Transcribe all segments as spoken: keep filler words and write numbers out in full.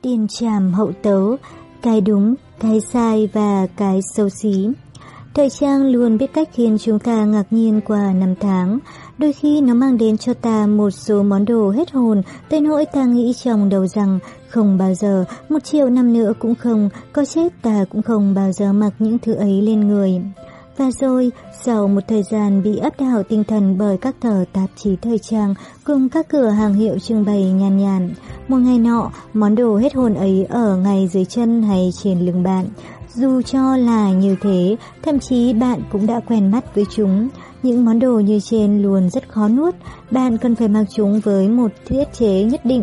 tiền trảm hậu tấu, cái đúng, cái sai và cái xấu xí. Thời trang luôn biết cách khiến chúng ta ngạc nhiên qua năm tháng. Đôi khi nó mang đến cho ta một số món đồ hết hồn, tới nỗi ta nghĩ trong đầu rằng không bao giờ, một triệu năm nữa cũng không, có chết ta cũng không bao giờ mặc những thứ ấy lên người. Và rồi, sau một thời gian bị áp đảo tinh thần bởi các tờ tạp chí thời trang cùng các cửa hàng hiệu trưng bày nhàn nhàn, một ngày nọ, món đồ hết hồn ấy ở ngay dưới chân hay trên lưng bạn. Dù cho là như thế, thậm chí bạn cũng đã quen mắt với chúng. Những món đồ như trên luôn rất khó nuốt, bạn cần phải mặc chúng với một thiết chế nhất định.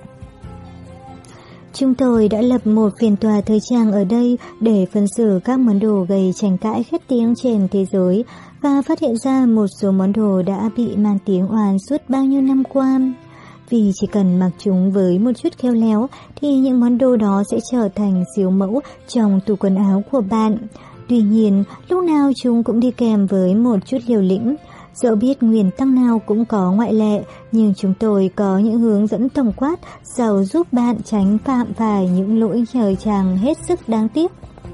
Chúng tôi đã lập một phiên tòa thời trang ở đây để phân xử các món đồ gây tranh cãi khét tiếng trên thế giới và phát hiện ra một số món đồ đã bị mang tiếng oan suốt bao nhiêu năm qua. Vì chỉ cần mặc chúng với một chút khéo léo thì những món đồ đó sẽ trở thành siêu mẫu trong tủ quần áo của bạn. Tuy nhiên, lúc nào chúng cũng đi kèm với một chút liều lĩnh. Dẫu biết nguyên tắc nào cũng có ngoại lệ, nhưng chúng tôi có những hướng dẫn tổng quát giàu giúp bạn tránh phạm phải những lỗi thời trang hết sức đáng tiếc.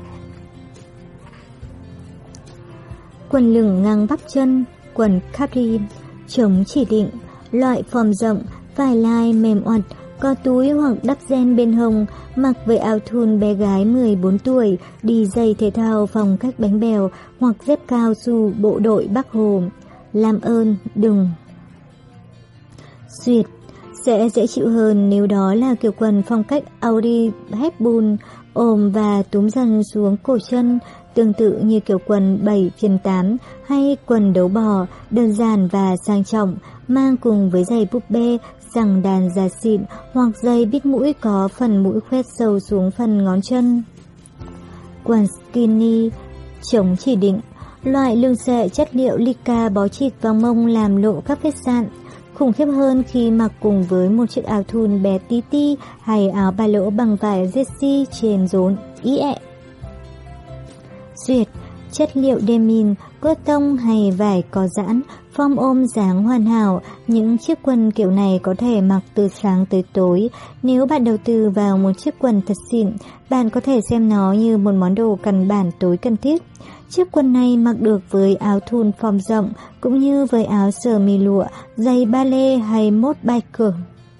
Quần lửng ngang bắp chân, quần capri, chống chỉ định, loại form rộng, vải lai mềm oặt, có túi hoặc đắp ren bên hông, mặc với áo thun bé gái mười bốn tuổi, đi giày thể thao phong cách bánh bèo hoặc dép cao su bộ đội Bắc Hồ. Làm ơn, đừng. Duyệt, sẽ dễ chịu hơn nếu đó là kiểu quần phong cách Audrey Hepburn, ôm và túm dần xuống cổ chân, tương tự như kiểu quần bảy trên tám hay quần đấu bò, đơn giản và sang trọng, mang cùng với giày búp bê, rằng đàn da xịn hoặc giày bít mũi có phần mũi khoét sâu xuống phần ngón chân. Quần skinny, chống chỉ định, loại lưng xệ chất liệu Lycra bó chít vào mông làm lộ các vết sạn. Khủng khiếp hơn khi mặc cùng với một chiếc áo thun bé tí ti hay áo ba lỗ bằng vải jersey trên rốn ý ẹ. Duyệt, chất liệu denim, cotton hay vải có giãn, form ôm dáng hoàn hảo. Những chiếc quần kiểu này có thể mặc từ sáng tới tối. Nếu bạn đầu tư vào một chiếc quần thật xịn, bạn có thể xem nó như một món đồ căn bản tối cần thiết. Chiếc quần này mặc được với áo thun form rộng, cũng như với áo sơ mi lụa, giày ballet hay mốt biker.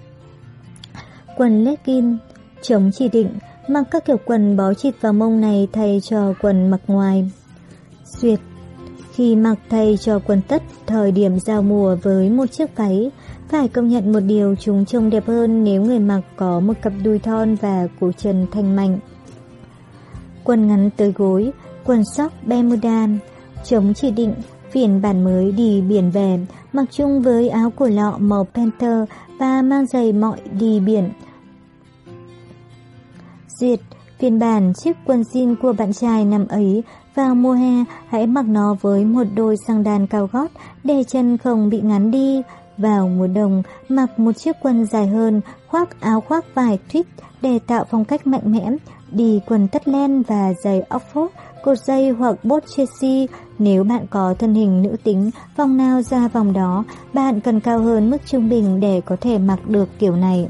Quần legging, chống chỉ định, mặc các kiểu quần bó chít vào mông này thay cho quần mặc ngoài. Duyệt, khi mặc thay cho quần tất thời điểm giao mùa với một chiếc váy, phải công nhận một điều, chúng trông đẹp hơn nếu người mặc có một cặp đùi thon và cổ chân thanh mảnh. Quần ngắn tới gối, quần sóc Bermuda, chống chỉ định, phiên bản mới đi biển về, mặc chung với áo cổ lọ màu Panther và mang giày mọi đi biển. Duyệt, phiên bản chiếc quần jean của bạn trai năm ấy, vào mùa hè hãy mặc nó với một đôi xăng đan cao gót để chân không bị ngắn đi. Vào mùa đông, mặc một chiếc quần dài hơn, khoác áo khoác vải tweed để tạo phong cách mạnh mẽ, đi quần tất len và giày Oxford, cột dây hoặc bốt Chelsea. Nếu bạn có thân hình nữ tính, vòng nào ra vòng đó, bạn cần cao hơn mức trung bình để có thể mặc được kiểu này.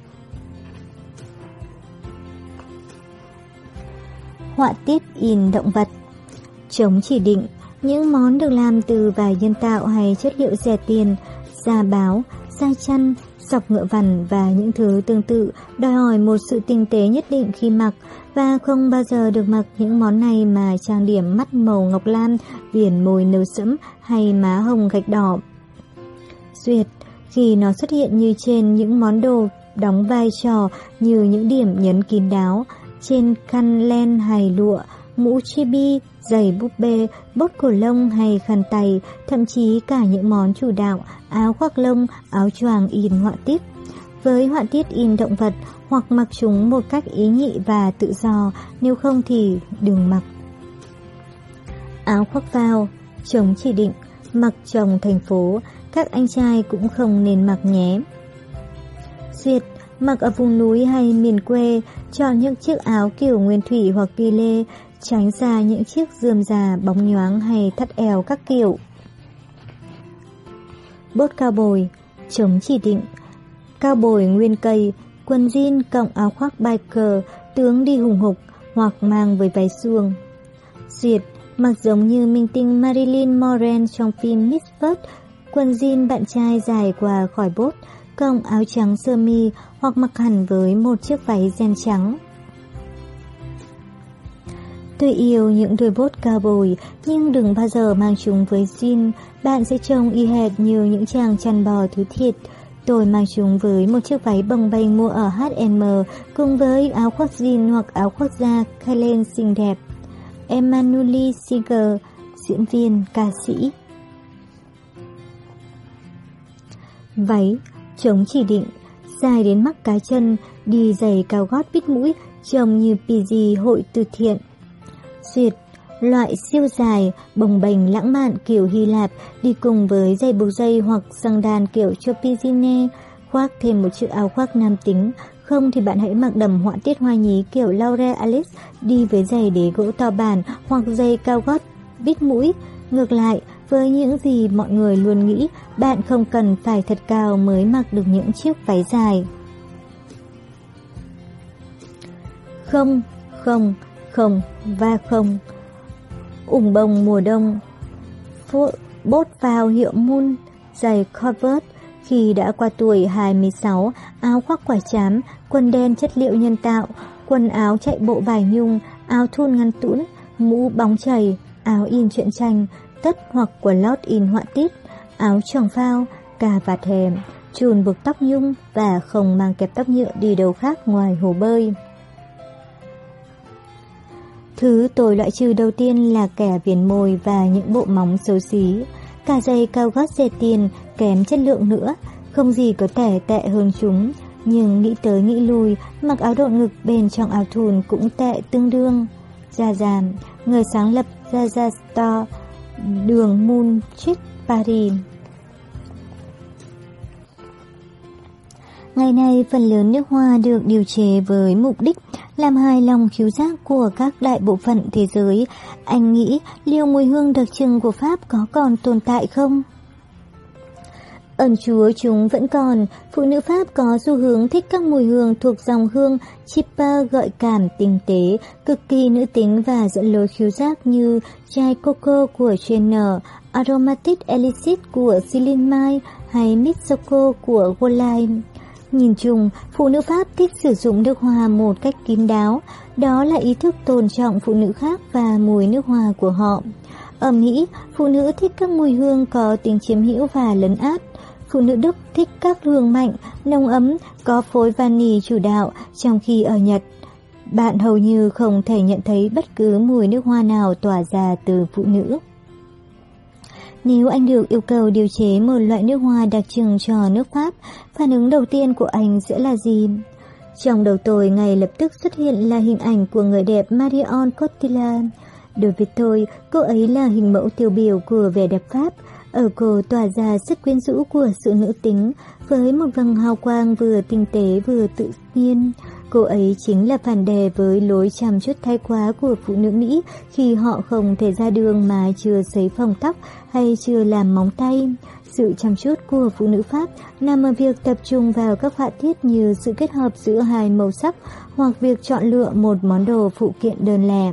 Họa tiết in động vật, chống chỉ định, những món được làm từ vải nhân tạo hay chất liệu rẻ tiền, da báo, da chăn, sọc ngựa vằn và những thứ tương tự đòi hỏi một sự tinh tế nhất định khi mặc, và không bao giờ được mặc những món này mà trang điểm mắt màu ngọc lam, viền môi nâu sẫm hay má hồng gạch đỏ. Duyệt, khi nó xuất hiện như trên những món đồ đóng vai trò như những điểm nhấn kín đáo, trên khăn len hay lụa, mũ chibi, giày búp bê, bốt cổ lông hay khăn tay, thậm chí cả những món chủ đạo, áo khoác lông, áo choàng in họa tiết. Với họa tiết in động vật, hoặc mặc chúng một cách ý nhị và tự do, nếu không thì đừng mặc. Áo khoác vào, chống chỉ định, mặc trong thành phố, các anh trai cũng không nên mặc nhé. Duyệt, mặc ở vùng núi hay miền quê, chọn những chiếc áo kiểu nguyên thủy hoặc ghi lê, tránh xa những chiếc rườm rà bóng nhoáng hay thắt eo các kiểu. Bốt cao bồi, chống chỉ định, cao bồi nguyên cây, quần jean cộng áo khoác biker, tướng đi hùng hục hoặc mang với váy suông. Duyệt mặc giống như minh tinh Marilyn Monroe trong phim Miss First, quần jean bạn trai dài qua khỏi bốt, cộng áo trắng sơ mi hoặc mặc hẳn với một chiếc váy ren trắng. Tôi yêu những đôi bốt cao bồi, nhưng đừng bao giờ mang chúng với jean, bạn sẽ trông y hệt như những chàng chăn bò thứ thiệt. Tôi mang chúng với một chiếc váy bồng bềnh mua ở hát và em cùng với áo khoác jean hoặc áo khoác da Kalen xinh đẹp. Emmanuel Seeger, diễn viên, ca sĩ. Váy chống chỉ định, dài đến mắt cá chân, đi giày cao gót bít mũi, trông như pê giê hội từ thiện. Duyệt, loại siêu dài, bồng bềnh lãng mạn kiểu Hy Lạp, đi cùng với giày buộc dây hoặc xăng đàn kiểu Chopizine, khoác thêm một chiếc áo khoác nam tính. Không thì bạn hãy mặc đầm họa tiết hoa nhí kiểu Laura Alice, đi với giày đế gỗ to bản hoặc giày cao gót bít mũi. Ngược lại, với những gì mọi người luôn nghĩ, bạn không cần phải thật cao mới mặc được những chiếc váy dài. Không, không, không và không. Ủng bông mùa đông, bốt vào hiệu Moon, giày Converse khi đã qua tuổi hai mươi sáu, áo khoác quả trám, quần đen chất liệu nhân tạo, quần áo chạy bộ vải nhung, áo thun ngắn tũn, mũ bóng chảy, áo in truyện tranh, tất hoặc quần lót in họa tiết, áo choàng phao, cà vạt hềm, chùn buộc tóc nhung và không mang kẹp tóc nhựa đi đâu khác ngoài hồ bơi. Thứ tôi loại trừ đầu tiên là kẻ viền môi và những bộ móng xấu xí. Cả giày cao gót rẻ tiền, kém chất lượng nữa, không gì có thể tệ hơn chúng. Nhưng nghĩ tới nghĩ lui, mặc áo độn ngực bên trong áo thun cũng tệ tương đương. Zaza, người sáng lập Zaza Store, đường Moon Street, Paris. Ngày nay, phần lớn nước hoa được điều chế với mục đích làm hài lòng khứu giác của các đại bộ phận thế giới. Anh nghĩ liệu mùi hương đặc trưng của Pháp có còn tồn tại không? Ơn Chúa, chúng vẫn còn. Phụ nữ Pháp có xu hướng thích các mùi hương thuộc dòng hương Chipper gợi cảm tinh tế, cực kỳ nữ tính và dẫn lối khứu giác như chai Coco của Chanel, Aromatic Elixir của Celine Mai hay Mitsoko của Goldline. Nhìn chung, phụ nữ Pháp thích sử dụng nước hoa một cách kín đáo, đó là ý thức tôn trọng phụ nữ khác và mùi nước hoa của họ. Ở Mỹ, phụ nữ thích các mùi hương có tính chiếm hữu và lấn át. Phụ nữ Đức thích các hương mạnh, nồng ấm, có phối vani chủ đạo, trong khi ở Nhật, bạn hầu như không thể nhận thấy bất cứ mùi nước hoa nào tỏa ra từ phụ nữ. Nếu anh được yêu cầu điều chế một loại nước hoa đặc trưng cho nước Pháp, phản ứng đầu tiên của anh sẽ là gì? Trong đầu tôi ngay lập tức xuất hiện là hình ảnh của người đẹp Marion Cotillard. Đối với tôi, cô ấy là hình mẫu tiêu biểu của vẻ đẹp Pháp. Ở cô tỏa ra sức quyến rũ của sự nữ tính, với một vầng hào quang vừa tinh tế vừa tự nhiên. Cô ấy chính là phản đề với lối chăm chút thái quá của phụ nữ Mỹ khi họ không thể ra đường mà chưa sấy phồng tóc hay chưa làm móng tay. Sự chăm chút của phụ nữ Pháp nằm ở việc tập trung vào các họa tiết như sự kết hợp giữa hai màu sắc hoặc việc chọn lựa một món đồ phụ kiện đơn lẻ.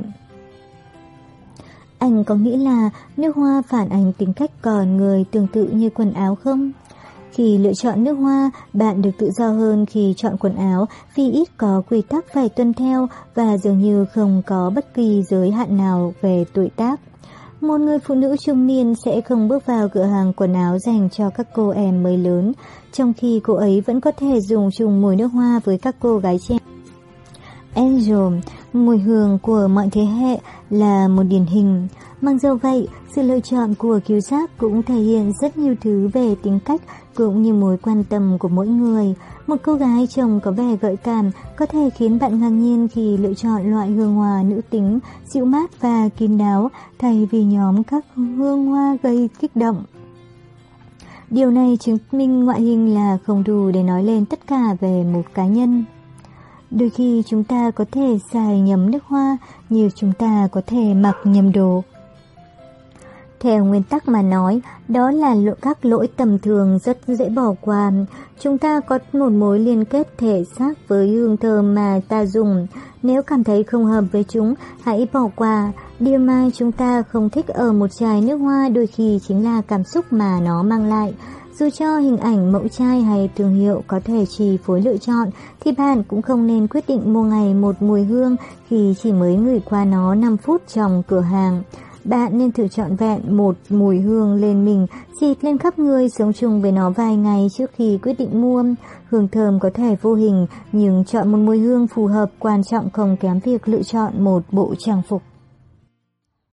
Anh có nghĩ là nước hoa phản ánh tính cách con người tương tự như quần áo không? Khi lựa chọn nước hoa, bạn được tự do hơn khi chọn quần áo vì ít có quy tắc phải tuân theo và dường như không có bất kỳ giới hạn nào về tuổi tác. Một người phụ nữ trung niên sẽ không bước vào cửa hàng quần áo dành cho các cô em mới lớn, trong khi cô ấy vẫn có thể dùng chung mùi nước hoa với các cô gái trẻ. Angel, mùi hương của mọi thế hệ, là một điển hình. Mặc dù vậy, sự lựa chọn của khứu giác cũng thể hiện rất nhiều thứ về tính cách cũng như mối quan tâm của mỗi người. Một cô gái trông có vẻ gợi cảm có thể khiến bạn ngạc nhiên khi lựa chọn loại hương hoa nữ tính, dịu mát và kín đáo thay vì nhóm các hương hoa gây kích động. Điều này chứng minh ngoại hình là không đủ để nói lên tất cả về một cá nhân. Đôi khi chúng ta có thể xài nhầm nước hoa như chúng ta có thể mặc nhầm đồ. Theo nguyên tắc mà nói, đó là các lỗi tầm thường rất dễ bỏ qua. Chúng ta có một mối liên kết thể xác với hương thơm mà ta dùng. Nếu cảm thấy không hợp với chúng, hãy bỏ qua. Điều mà chúng ta không thích ở một chai nước hoa đôi khi chính là cảm xúc mà nó mang lại. Dù cho hình ảnh mẫu chai hay thương hiệu có thể chi phối lựa chọn, thì bạn cũng không nên quyết định mua ngày một mùi hương khi chỉ mới ngửi qua nó năm phút trong cửa hàng. Bạn nên thử trọn vẹn một mùi hương lên mình, xịt lên khắp người, sống chung với nó vài ngày trước khi quyết định mua. Hương thơm có thể vô hình, nhưng chọn một mùi hương phù hợp quan trọng không kém việc lựa chọn một bộ trang phục.